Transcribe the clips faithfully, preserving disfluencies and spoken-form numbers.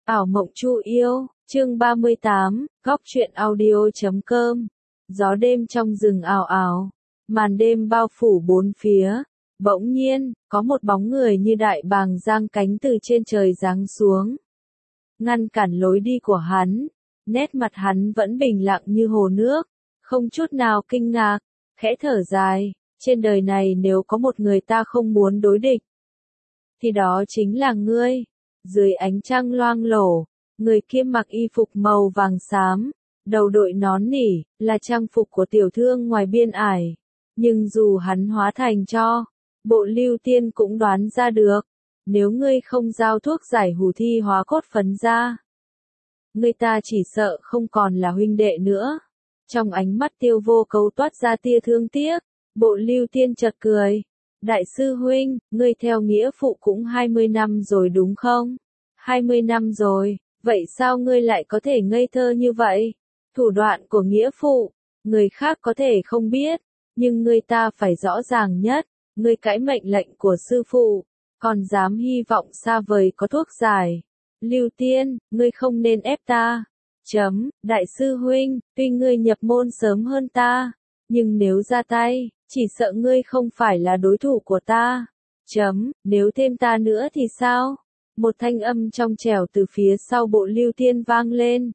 Ảo mộng chu yêu, chương ba mươi tám, góc truyện audio chấm com. Gió đêm trong rừng ào ào, màn đêm bao phủ bốn phía. Bỗng nhiên, có một bóng người như đại bàng giang cánh từ trên trời giáng xuống, ngăn cản lối đi của hắn. Nét mặt hắn vẫn bình lặng như hồ nước, không chút nào kinh ngạc, khẽ thở dài. Trên đời này nếu có một người ta không muốn đối địch, thì đó chính là ngươi. Dưới ánh trăng loang lổ, người kia mặc y phục màu vàng xám, đầu đội nón nỉ, là trang phục của tiểu thương ngoài biên ải. Nhưng dù hắn hóa thành tro, Bộ Lưu Tiên cũng đoán ra được, nếu ngươi không giao thuốc giải hủ thi hóa cốt phấn ra, người ta chỉ sợ không còn là huynh đệ nữa. Trong ánh mắt Tiêu Vô Cấu toát ra tia thương tiếc, Bộ Lưu Tiên chợt cười. Đại sư huynh, ngươi theo nghĩa phụ cũng hai mươi năm rồi đúng không? hai mươi năm rồi, vậy sao ngươi lại có thể ngây thơ như vậy? Thủ đoạn của nghĩa phụ, người khác có thể không biết, nhưng ngươi ta phải rõ ràng nhất. Ngươi cãi mệnh lệnh của sư phụ, còn dám hy vọng xa vời có thuốc giải. Lưu Tiên, ngươi không nên ép ta. Chấm, đại sư huynh, tuy ngươi nhập môn sớm hơn ta, nhưng nếu ra tay, chỉ sợ ngươi không phải là đối thủ của ta. Chấm, nếu thêm ta nữa thì sao? Một thanh âm trong trẻo từ phía sau Bộ Lưu Tiên vang lên.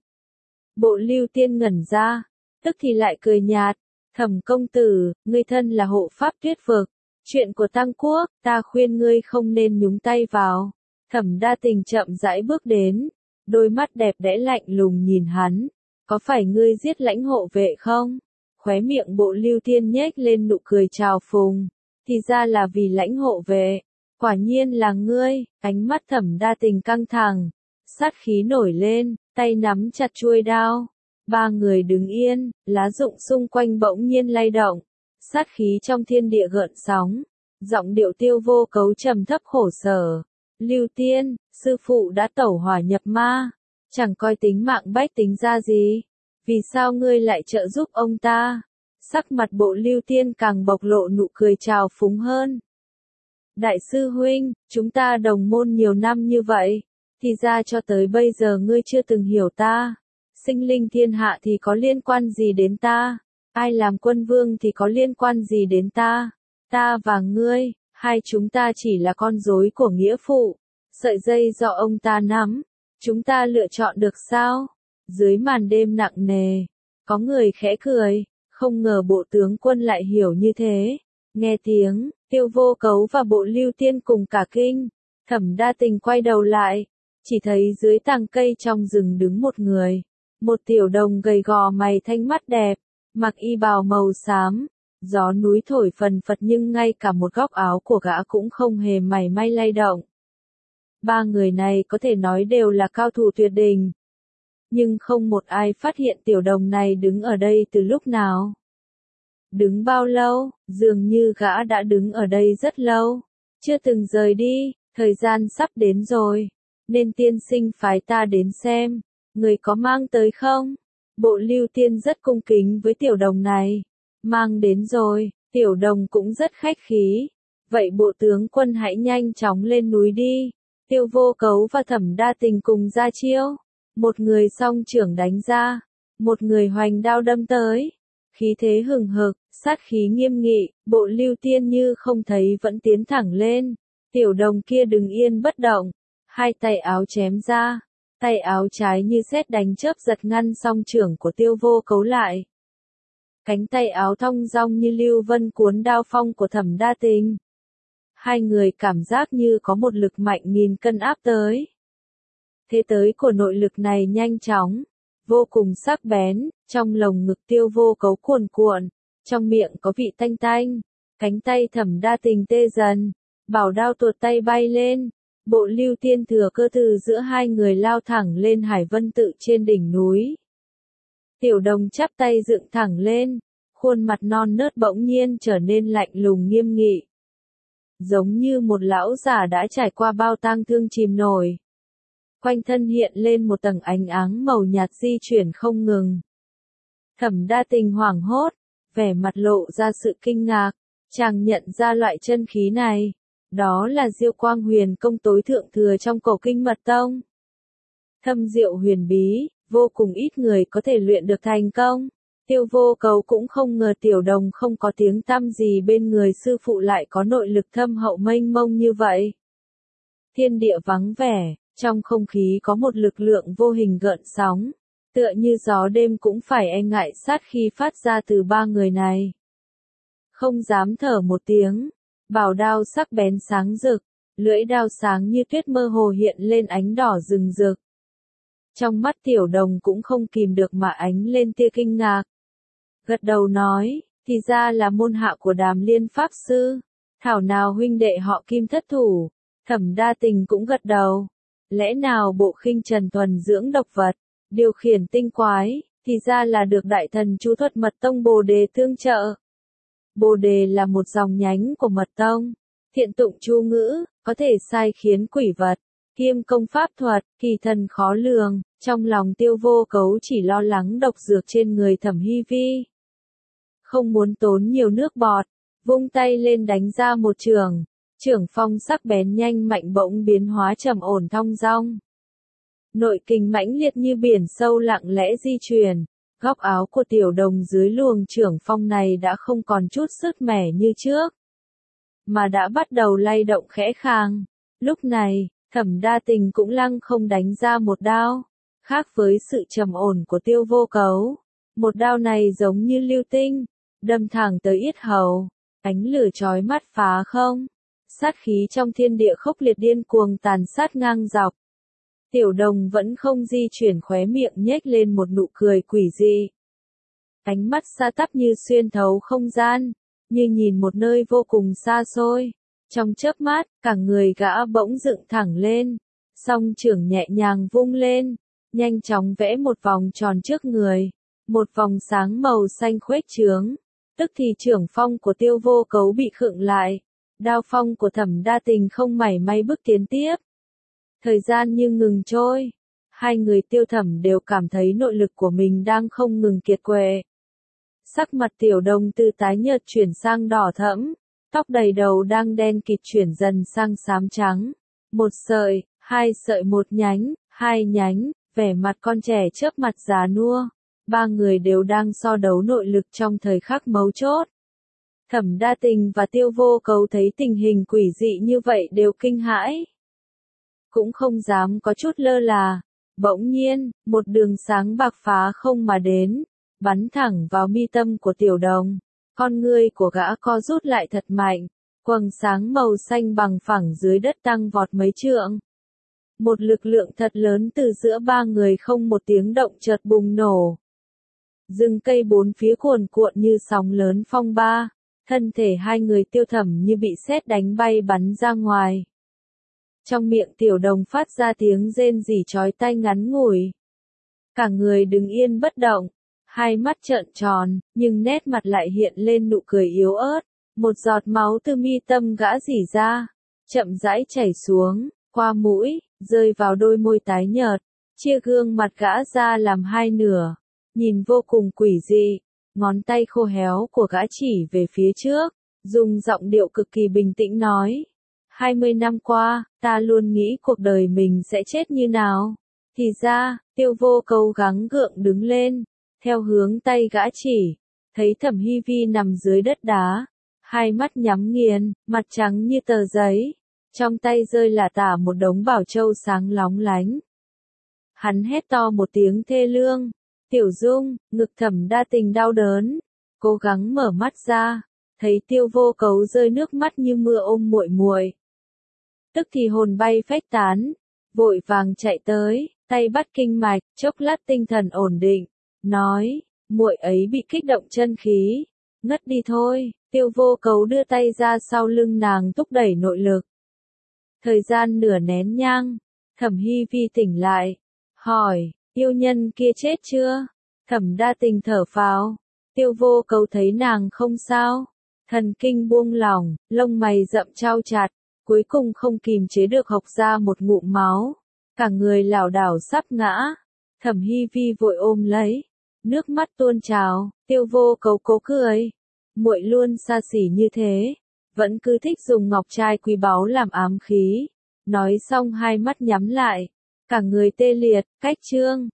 Bộ Lưu Tiên ngẩn ra, tức thì lại cười nhạt. Thẩm công tử, ngươi thân là hộ pháp tuyết vực, chuyện của Tăng Quốc, ta khuyên ngươi không nên nhúng tay vào. Thẩm Đa Tình chậm rãi bước đến, đôi mắt đẹp đẽ lạnh lùng nhìn hắn. Có phải ngươi giết lãnh hộ vệ không? Khóe miệng Bộ Lưu Tiên nhếch lên nụ cười trào phùng. Thì ra là vì lãnh hộ vệ. Quả nhiên là ngươi. Ánh mắt Thẩm Đa Tình căng thẳng, sát khí nổi lên, tay nắm chặt chuôi đao. Ba người đứng yên, lá rụng xung quanh bỗng nhiên lay động, sát khí trong thiên địa gợn sóng. Giọng điệu Tiêu Vô Cấu trầm thấp khổ sở. Lưu Tiên, sư phụ đã tẩu hỏa nhập ma, chẳng coi tính mạng bách tính ra gì. Vì sao ngươi lại trợ giúp ông ta? Sắc mặt Bộ Lưu Tiên càng bộc lộ nụ cười trào phúng hơn. Đại sư huynh, chúng ta đồng môn nhiều năm như vậy, thì ra cho tới bây giờ ngươi chưa từng hiểu ta. Sinh linh thiên hạ thì có liên quan gì đến ta? Ai làm quân vương thì có liên quan gì đến ta? Ta và ngươi, hai chúng ta chỉ là con rối của nghĩa phụ, sợi dây do ông ta nắm. Chúng ta lựa chọn được sao? Dưới màn đêm nặng nề, có người khẽ cười, không ngờ Bộ tướng quân lại hiểu như thế. Nghe tiếng, Tiêu Vô Cấu và Bộ Lưu Tiên cùng cả kinh. Thẩm Đa Tình quay đầu lại, chỉ thấy dưới tàng cây trong rừng đứng một người. Một tiểu đồng gầy gò mày thanh mắt đẹp, mặc y bào màu xám. Gió núi thổi phần phật nhưng ngay cả một góc áo của gã cũng không hề mảy may lay động. Ba người này có thể nói đều là cao thủ tuyệt đỉnh, nhưng không một ai phát hiện tiểu đồng này đứng ở đây từ lúc nào. Đứng bao lâu? Dường như gã đã đứng ở đây rất lâu, chưa từng rời đi. Thời gian sắp đến rồi, nên tiên sinh phái ta đến xem, người có mang tới không? Bộ Lưu Tiên rất cung kính với tiểu đồng này. Mang đến rồi. Tiểu đồng cũng rất khách khí. Vậy bộ tướng quân hãy nhanh chóng lên núi đi. Tiêu Vô Cấu và Thẩm Đa Tình cùng ra chiêu. Một người song trưởng đánh ra, một người hoành đao đâm tới. Khí thế hừng hực, sát khí nghiêm nghị. Bộ Lưu Tiên như không thấy vẫn tiến thẳng lên. Tiểu đồng kia đứng yên bất động, hai tay áo chém ra, tay áo trái như sét đánh chớp giật ngăn song trưởng của Tiêu Vô Cấu lại. Cánh tay áo thong dong như lưu vân cuốn đao phong của Thẩm Đa Tình. Hai người cảm giác như có một lực mạnh nghìn cân áp tới. Thế tới của nội lực này nhanh chóng, vô cùng sắc bén. Trong lồng ngực Tiêu Vô Cấu cuồn cuộn, trong miệng có vị tanh tanh. Cánh tay Thẩm Đa Tình tê dần, bảo đao tuột tay bay lên. Bộ Lưu Tiên thừa cơ từ giữa hai người lao thẳng lên Hải Vân Tự trên đỉnh núi. Tiểu đồng chắp tay dựng thẳng lên, khuôn mặt non nớt bỗng nhiên trở nên lạnh lùng nghiêm nghị. Giống như một lão già đã trải qua bao tang thương chìm nổi. Quanh thân hiện lên một tầng ánh áng màu nhạt di chuyển không ngừng. Thẩm Đa Tình hoảng hốt, vẻ mặt lộ ra sự kinh ngạc. Chàng nhận ra loại chân khí này. Đó là Diêu Quang Huyền công tối thượng thừa trong Cổ Kinh Mật Tông. thâm diệu huyền bí, vô cùng ít người có thể luyện được thành công. Tiêu Vô Cấu cũng không ngờ Tiểu Đồng không có tiếng tăm gì bên người sư phụ lại có nội lực thâm hậu mênh mông như vậy. Thiên địa vắng vẻ, trong không khí có một lực lượng vô hình gợn sóng, tựa như gió đêm cũng phải e ngại sát khi phát ra từ ba người này. Không dám thở một tiếng, bảo đao sắc bén sáng rực, lưỡi đao sáng như tuyết mơ hồ hiện lên ánh đỏ rừng rực. Trong mắt Tiểu Đồng cũng không kìm được mà ánh lên tia kinh ngạc. Gật đầu nói, thì ra là môn hạ của Đàm Liên Pháp Sư, thảo nào huynh đệ họ Kim thất thủ. Thẩm Đa Tình cũng gật đầu. Lẽ nào bộ khinh trần thuần dưỡng độc vật, điều khiển tinh quái, thì ra là được đại thần chú thuật mật tông Bồ Đề tương trợ. Bồ Đề là một dòng nhánh của mật tông, thiện tụng chú ngữ, có thể sai khiến quỷ vật, kiêm công pháp thuật, kỳ thần khó lường. Trong lòng Tiêu Vô Cấu chỉ lo lắng độc dược trên người Thẩm Hy Vi. Không muốn tốn nhiều nước bọt, vung tay lên đánh ra một trường. Trưởng phong sắc bén nhanh mạnh bỗng biến hóa trầm ổn thong dong. Nội kình mãnh liệt như biển sâu lặng lẽ di chuyển, góc áo của Tiểu Đồng dưới luồng trưởng phong này đã không còn chút sức mẻ như trước, mà đã bắt đầu lay động khẽ khàng. Lúc này, Thẩm Đa Tình cũng lăng không đánh ra một đao, khác với sự trầm ổn của Tiêu Vô Cấu. Một đao này giống như lưu tinh, đâm thẳng tới yết hầu, ánh lửa chói mắt phá không. Sát khí trong thiên địa khốc liệt điên cuồng tàn sát ngang dọc. Tiểu Đồng vẫn không di chuyển khóe miệng nhếch lên một nụ cười quỷ dị. Ánh mắt xa tắp như xuyên thấu không gian, như nhìn một nơi vô cùng xa xôi. Trong chớp mắt, cả người gã bỗng dựng thẳng lên, song trưởng nhẹ nhàng vung lên, nhanh chóng vẽ một vòng tròn trước người, một vòng sáng màu xanh khuếch trướng. Tức thì trưởng phong của Tiêu Vô Cấu bị khựng lại. Đao phong của Thẩm Đa Tình không mảy may bước tiến tiếp. Thời gian như ngừng trôi. Hai người Tiêu Thẩm đều cảm thấy nội lực của mình đang không ngừng kiệt quệ. Sắc mặt Tiểu Đồng từ tái nhợt chuyển sang đỏ thẫm. Tóc đầy đầu đang đen kịt chuyển dần sang xám trắng. Một sợi, hai sợi một nhánh, hai nhánh, vẻ mặt con trẻ chớp mặt già nua. Ba người đều đang so đấu nội lực trong thời khắc mấu chốt. Thẩm Đa Tình và Tiêu Vô Cấu thấy tình hình quỷ dị như vậy đều kinh hãi. Cũng không dám có chút lơ là. Bỗng nhiên, một đường sáng bạc phá không mà đến, bắn thẳng vào mi tâm của Tiểu Đồng. Con ngươi của gã co rút lại thật mạnh, quầng sáng màu xanh bằng phẳng dưới đất tăng vọt mấy trượng. Một lực lượng thật lớn từ giữa ba người không một tiếng động chợt bùng nổ. Rừng cây bốn phía cuồn cuộn như sóng lớn phong ba. Thân thể hai người Tiêu Thẩm như bị sét đánh bay bắn ra ngoài. Trong miệng Tiểu Đồng phát ra tiếng rên rỉ chói tai ngắn ngủi. Cả người đứng yên bất động, hai mắt trợn tròn, nhưng nét mặt lại hiện lên nụ cười yếu ớt. Một giọt máu từ mi tâm gã rỉ ra, chậm rãi chảy xuống, qua mũi, rơi vào đôi môi tái nhợt, chia gương mặt gã ra làm hai nửa, nhìn vô cùng quỷ dị. Ngón tay khô héo của gã chỉ về phía trước, dùng giọng điệu cực kỳ bình tĩnh nói. Hai mươi năm qua, ta luôn nghĩ cuộc đời mình sẽ chết như nào. Thì ra, Tiêu Vô Cấu gắng gượng đứng lên, theo hướng tay gã chỉ, thấy Thẩm Hy Vi nằm dưới đất đá, hai mắt nhắm nghiền, mặt trắng như tờ giấy, trong tay rơi lả tả một đống bảo châu sáng lóng lánh. Hắn hét to một tiếng thê lương. Tiểu Dung, ngực Thẩm Đa Tình đau đớn, cố gắng mở mắt ra, thấy Tiêu Vô Cấu rơi nước mắt như mưa ôm muội muội. Tức thì hồn bay phách tán, vội vàng chạy tới, tay bắt kinh mạch, chốc lát tinh thần ổn định, nói, muội ấy bị kích động chân khí, ngất đi thôi. Tiêu Vô Cấu đưa tay ra sau lưng nàng thúc đẩy nội lực. Thời gian nửa nén nhang, Thẩm Hy Vi tỉnh lại, hỏi, yêu nhân kia chết chưa? Thẩm Đa Tình thở phào. Tiêu Vô Cấu thấy nàng không sao, thần kinh buông lỏng, lông mày rậm chau chặt, cuối cùng không kìm chế được hộc ra một ngụm máu, cả người lảo đảo sắp ngã. Thẩm Hy Vi vội ôm lấy, nước mắt tuôn trào. Tiêu Vô Cấu cố cười, muội luôn xa xỉ như thế, vẫn cứ thích dùng ngọc trai quý báu làm ám khí. Nói xong hai mắt nhắm lại, cả người tê liệt, cách chương.